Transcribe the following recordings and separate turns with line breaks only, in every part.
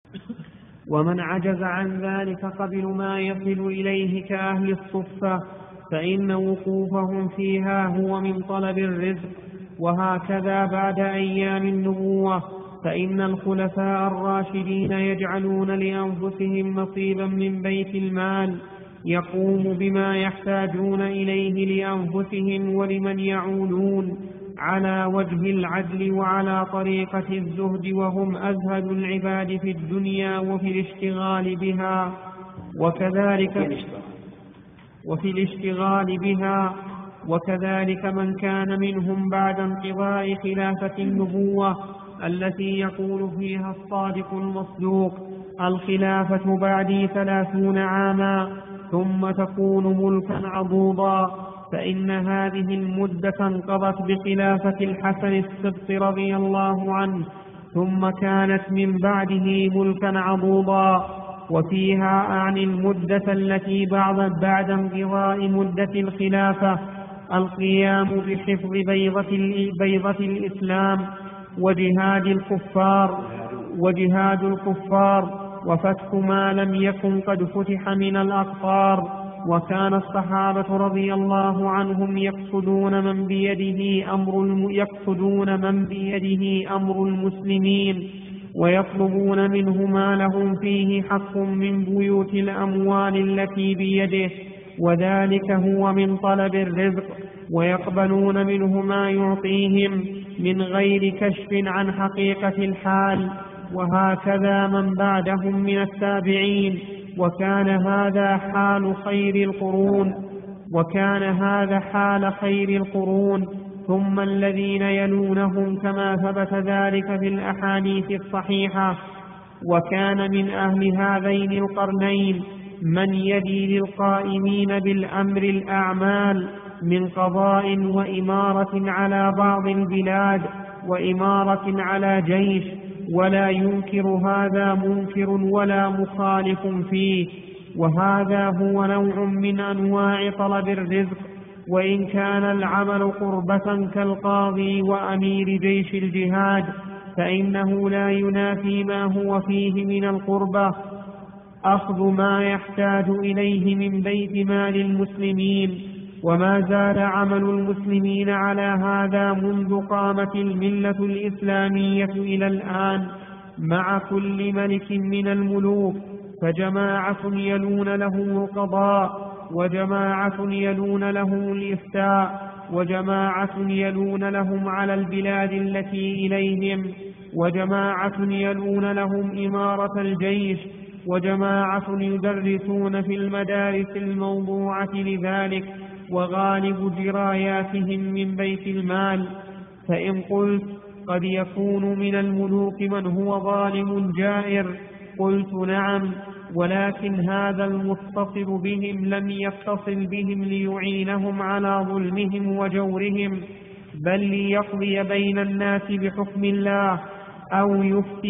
ومن عجز عن ذلك قبل ما يصل إليه كأهل الصفة فإن وقوفهم فيها هو من طلب الرزق. وهكذا بعد أيام النبوة فإن الخلفاء الراشدين يجعلون لأنفسهم نصيبا من بيت المال يقوم بما يحتاجون إليه لأنفسهم ولمن يعولون على وجه العدل وعلى طريقة الزهد، وهم أزهد العباد في الدنيا وفي الاشتغال بها، وكذلك من كان منهم بعد انقضاء خلافة النبوة التي يقول فيها الصادق المصدوق: الخلافة بعدي 30 عاما ثم تكون ملكا عضوضا. فإن هذه المدة انقضت بخلافة الحسن السبط رضي الله عنه، ثم كانت من بعده ملكا عضوضا. وفيها أعني المدة التي بعد انقضاء مدة الخلافة القيام بحفظ بيضة الإسلام وجهاد الكفار وفتح ما لم يكن قد فتح من الأقطار. وكان الصحابة رضي الله عنهم يقصدون من بيده أمر المسلمين ويطلبون منه ما لهم فيه حق من بيوت الأموال التي بيده، وذلك هو من طلب الرزق، ويقبلون منه ما يعطيهم من غير كشف عن حقيقة الحال. وهكذا من بعدهم من التابعين، وكان هذا حال خير القرون ثم الذين يلونهم، كما ثبت ذلك في الأحاديث الصحيحة. وكان من أهل هذين القرنين من يدي للقائمين بالأمر الأعمال من قضاء وإمارة على بعض البلاد وإمارة على جيش، ولا ينكر هذا منكر ولا مخالف فيه. وهذا هو نوع من أنواع طلب الرزق، وإن كان العمل قربة كالقاضي وأمير جيش الجهاد فإنه لا ينافي ما هو فيه من القربة أخذ ما يحتاج إليه من بيت مال المسلمين. وما زال عمل المسلمين على هذا منذ قامت الملة الإسلامية إلى الآن، مع كل ملك من الملوك فجماعة يلون له القضاء، وجماعة يلون له الإفتاء، وجماعة يلون لهم على البلاد التي إليهم، وجماعة يلون لهم إمارة الجيش، وجماعة يدرسون في المدارس الموضوعة لذلك، وغالب جراياتهم من بيت المال. فإن قلت قد يكون من الملوك من هو ظالم جائر، قلت نعم، ولكن هذا المتصل بهم لم يتصل بهم ليعينهم على ظلمهم وجورهم، بل ليقضي بين الناس بحكم الله، أو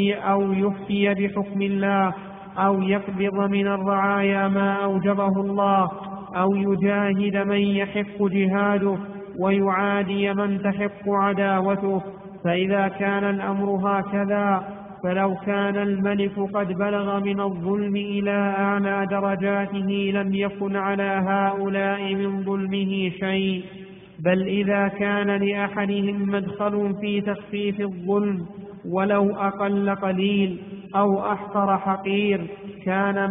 يفتي بحكم الله، أو يقبض من الرعايا ما أوجبه الله، أو يجاهد من يحق جهاده ويعادي من تحق عداوته. فإذا كان الأمر هكذا، فلو كان الملك قد بلغ من الظلم إلى أعلى درجاته لم يكن على هؤلاء من ظلمه شيء، بل إذا كان لأحدهم مدخل في تخفيف الظلم ولو أقل قليل أو أحقر حقير كان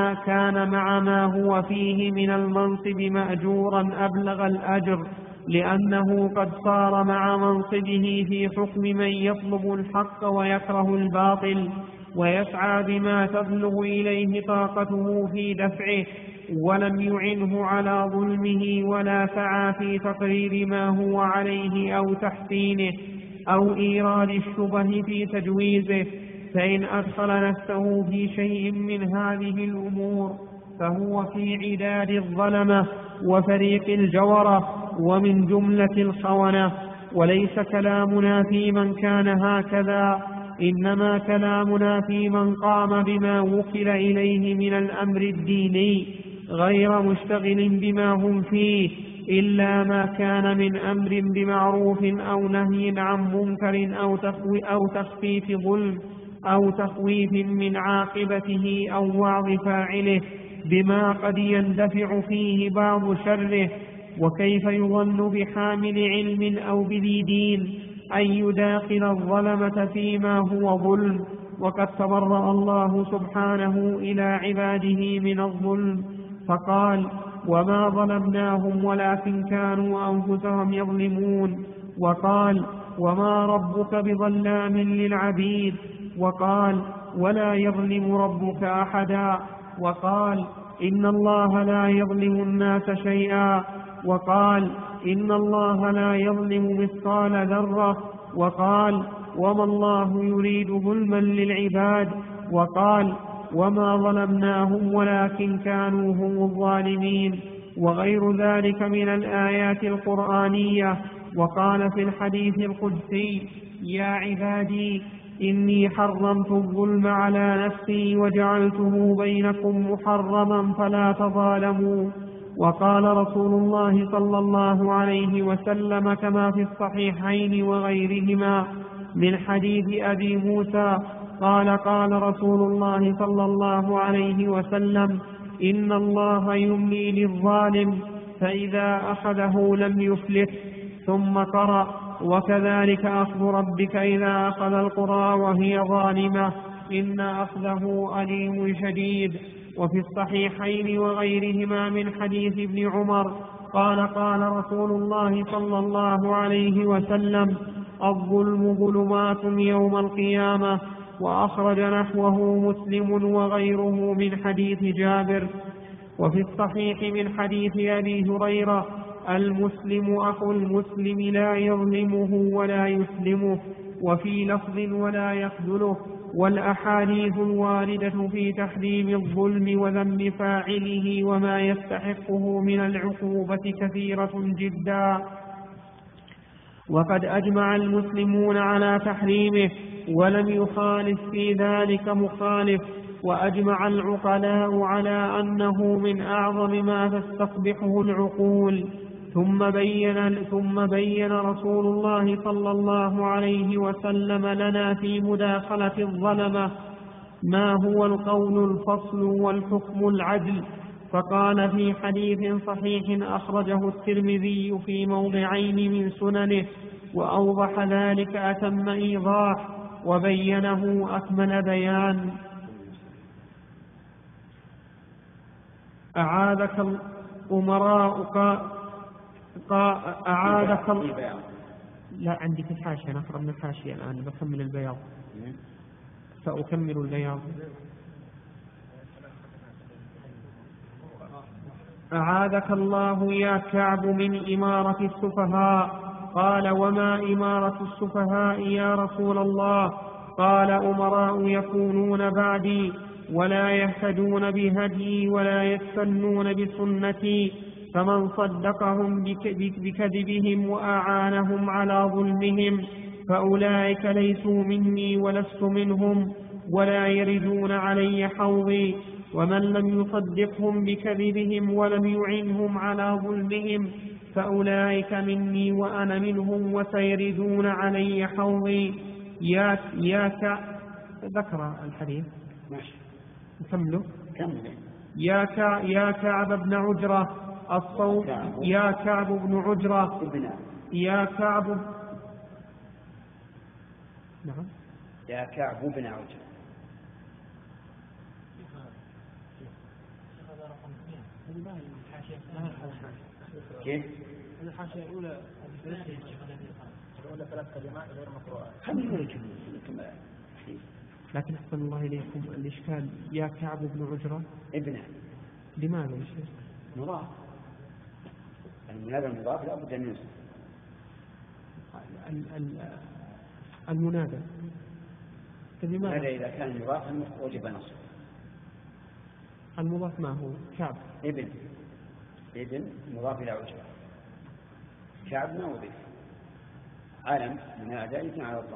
مع ما هو فيه من المنصب مأجورا أبلغ الأجر، لأنه قد صار مع منصبه في حكم من يطلب الحق ويكره الباطل، ويسعى بما تبلغ إليه طاقته في دفعه، ولم يعنه على ظلمه ولا سعى في تقرير ما هو عليه أو تحسينه أو إيراد الشبه في تجويزه. فإن أدخل نفسه في شيء من هذه الأمور فهو في عداد الظلمة وفريق الجورة ومن جملة الخونة. وليس كلامنا في من كان هكذا، إنما كلامنا في من قام بما وكل إليه من الأمر الديني غير مشتغل بما هم فيه، إلا ما كان من أمر بمعروف أو نهي عن منكر أو تخفيف ظلم أو تخويف من عاقبته أو وعظ فاعله بما قد يندفع فيه بعض شره. وكيف يظن بحامل علم أو بذي دين أن يداخل الظلمة فيما هو ظلم، وقد تبرأ الله سبحانه إلى عباده من الظلم فقال: وما ظلمناهم ولكن كانوا أنفسهم يظلمون. وقال: وما ربك بظلام للعبيد. وقال: ولا يظلم ربك أحدا. وقال: إن الله لا يظلم الناس شيئا. وقال: إن الله لا يظلم مثقال ذرة. وقال: وما الله يريد ظلما للعباد. وقال: وما ظلمناهم ولكن كانوا هم الظالمين، وغير ذلك من الآيات القرآنية. وقال في الحديث القدسي: يا عبادي إني حرمت الظلم على نفسي وجعلته بينكم محرما فلا تظالموا. وقال رسول الله صلى الله عليه وسلم كما في الصحيحين وغيرهما من حديث أبي موسى قال: قال رسول الله صلى الله عليه وسلم: إن الله يملي للظالم فإذا أخذه لم يفلت. ثم قرأ: وكذلك أخذ ربك إذا أخذ القرى وهي ظالمة إن أخذه أليم شديد. وفي الصحيحين وغيرهما من حديث ابن عمر قال: قال رسول الله صلى الله عليه وسلم: الظلم ظلمات يوم القيامة. وأخرج نحوه مسلم وغيره من حديث جابر. وفي الصحيح من حديث أبي هريرة: المسلم أخو المسلم لا يظلمه ولا يسلمه، وفي لفظ ولا يخذله. والأحاديث الواردة في تحريم الظلم وذم فاعله وما يستحقه من العقوبة كثيرة جدا، وقد أجمع المسلمون على تحريمه ولم يخالف في ذلك مخالف. وأجمع العقلاء على أنه من أعظم ما تستقبحه العقول. ثم بين رسول الله صلى الله عليه وسلم لنا في مداخلة الظلمة ما هو القول الفصل والحكم العدل. فقال في حديث صحيح أخرجه الترمذي في موضعين من سننه، وأوضح ذلك أتم إيضاح وبينه أكمل بيان. أعاذك الأمراء أعاذك لا عندي في الحاشية، أنا أقرأ من الحاشية الآن بكمل البياض، سأكمل البياض. أعاذك الله يا كعب من إمارة السفهاء. قال: وما إمارة السفهاء يا رسول الله؟ قال: أمراء يكونون بعدي ولا يهتدون بهدي ولا يستنون بسنتي، فمن صدقهم بكذبهم وأعانهم على ظلمهم فأولئك ليسوا مني ولست منهم ولا يردون علي حوضي، ومن لم يصدقهم بكذبهم ولم يعنهم على ظلمهم فأولئك مني وأنا منهم وسيردون علي حوضي. ذكر الحديث نكمله. يا كعب بن عجرة الصوت يا كعب بن عجرة يا كعب نعم
يا كعب بن عجرة. كيف؟
الحاشية الأولى ثلاث كلمات غير مقروءات.
لكن أحسن الله إليكم الإشكال يا كعب بن عجرة
ابنه.
لماذا يا شيخ؟
مضاف، من هذا المضاف لا بد أن ينصب.
المنادى
هذا إذا كان مضافا وجب نصب.
المضاف ما هو؟ كعب
ابن مضاف إلى عجرة. كعب ما وضيف، علم منادى يمكن على الضم.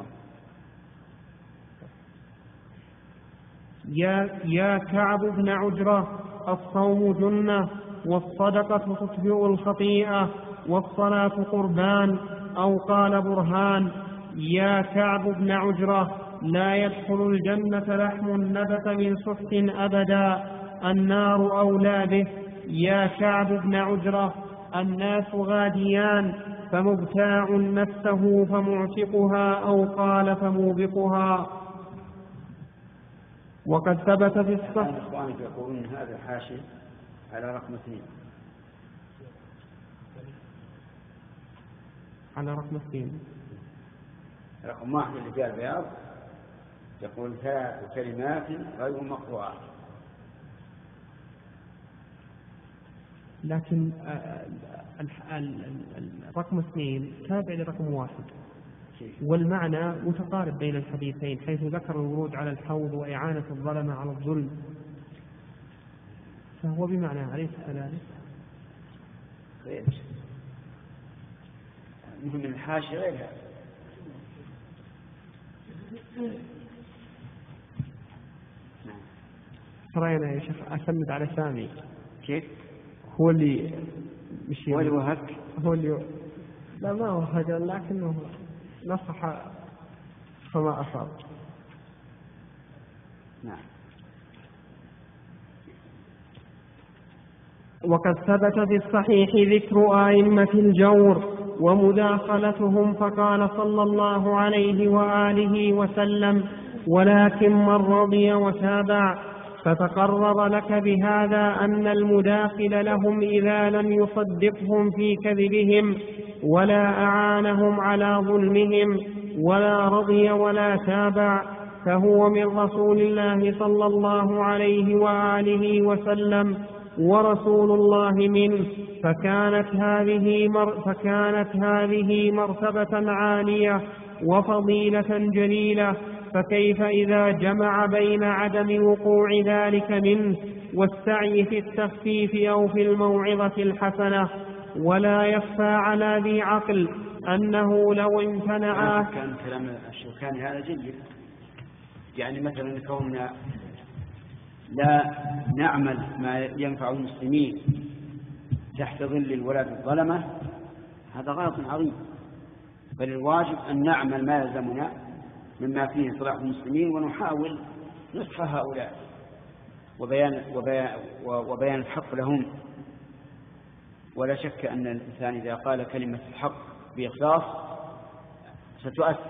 يا كعب بن عجرة الصوم جنة والصدقة تطفئ الخطيئة والصلاة قربان، أو قال برهان. يا كعب بن عجرة لا يدخل الجنة لحم نبت من سحت أبدا، النار أولى به. يا كعب بن عجرة، الناس غاديان، فمبتاع نفسه فمعتقها، أو قال فموبقها. وقد ثبت في الصحيح.
الإخوان يقولون هذا الحاشي على رقم 2.
على رقم 2.
رقم 1 اللي فيها البياض يقول 3 كلمات غير مقروءات.
لكن رقم 2 تابع لرقم 1، والمعنى متقارب بين الحديثين، حيث ذكر الورود على الحوض وإعانة الظلمة على الظلم، فهو بمعنى أليس كذلك؟
غير مهم من الحاشي غيرها.
ترى يا شيخ أسند على سامي.
كيف؟
هو اللي مشي،
هو اللي وهك،
هو اللي لا ما هو هذا، لكنه نصح فما أصاب.
نعم.
وقد ثبت في الصحيح ذكر أئمة الجور ومداخلتهم، فقال صلى الله عليه وآله وسلم: ولكن من رضي وتابع. فتقرر لك بهذا أن المداخل لهم إذا لم يصدقهم في كذبهم ولا أعانهم على ظلمهم ولا رضي ولا تابع، فهو من رسول الله صلى الله عليه وآله وسلم ورسول الله منه. فكانت هذه مرتبة عالية وفضيلة جليلة، فكيف إذا جمع بين عدم وقوع ذلك منه والسعي في التخفيف أو في الموعظة الحسنة؟ ولا يخفى على ذي عقل أنه لو امتنع.
كان كلام الشوكاني هذا جيد، يعني مثلا كوننا لا نعمل ما ينفع المسلمين تحت ظل الولاة الظلمة، هذا غلط عظيم، بل الواجب أن نعمل ما يلزمنا مما فيه صلاح المسلمين، ونحاول نصح هؤلاء وبيان الحق لهم. ولا شك أن الإنسان إذا قال كلمة الحق بإخلاص ستؤثر،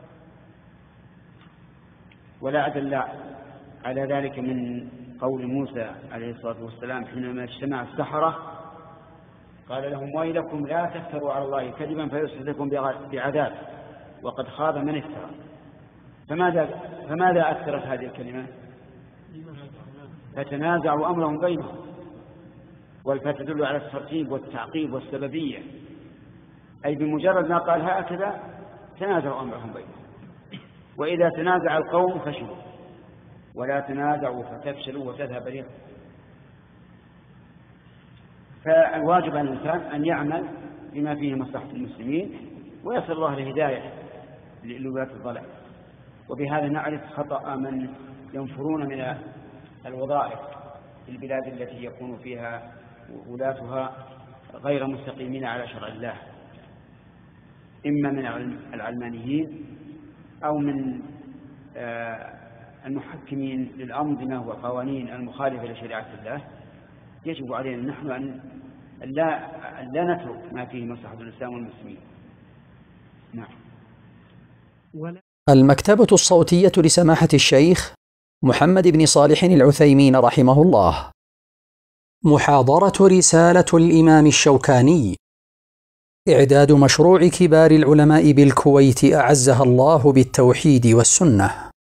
ولا أدل على ذلك من قول موسى عليه الصلاة والسلام حينما اجتمع السحرة قال لهم: ويلكم لا تفتروا على الله كذبا فيسحتكم بعذاب وقد خاب من افترى. فماذا أثرت هذه الكلمة؟ فتنازعوا أمرهم بينهم، والفتدل على الترتيب والتعقيب والسببية، أي بمجرد ما قال هكذا تنازعوا أمرهم بينهم. وإذا تنازع القوم فشلوا، ولا تنازعوا فتفشلوا وتذهب ريحكم. فالواجب على الإنسان أن يعمل بما فيه مصلحة المسلمين، ويسأل الله الهداية لولاة الضلال. وبهذا نعرف خطأ من ينفرون من الوظائف في البلاد التي يكون فيها ولاتها غير مستقيمين على شرع الله، إما من العلمانيين أو من المحكمين للأنظمة والقوانين المخالفة لشريعة الله. يجب علينا نحن أن لا نترك ما فيه مصلحة الإسلام والمسلمين. نعم.
المكتبة الصوتية لسماحة الشيخ محمد بن صالح العثيمين رحمه الله. محاضرة رسالة الإمام الشوكاني، إعداد مشروع كبار العلماء بالكويت أعزها الله بالتوحيد والسنة.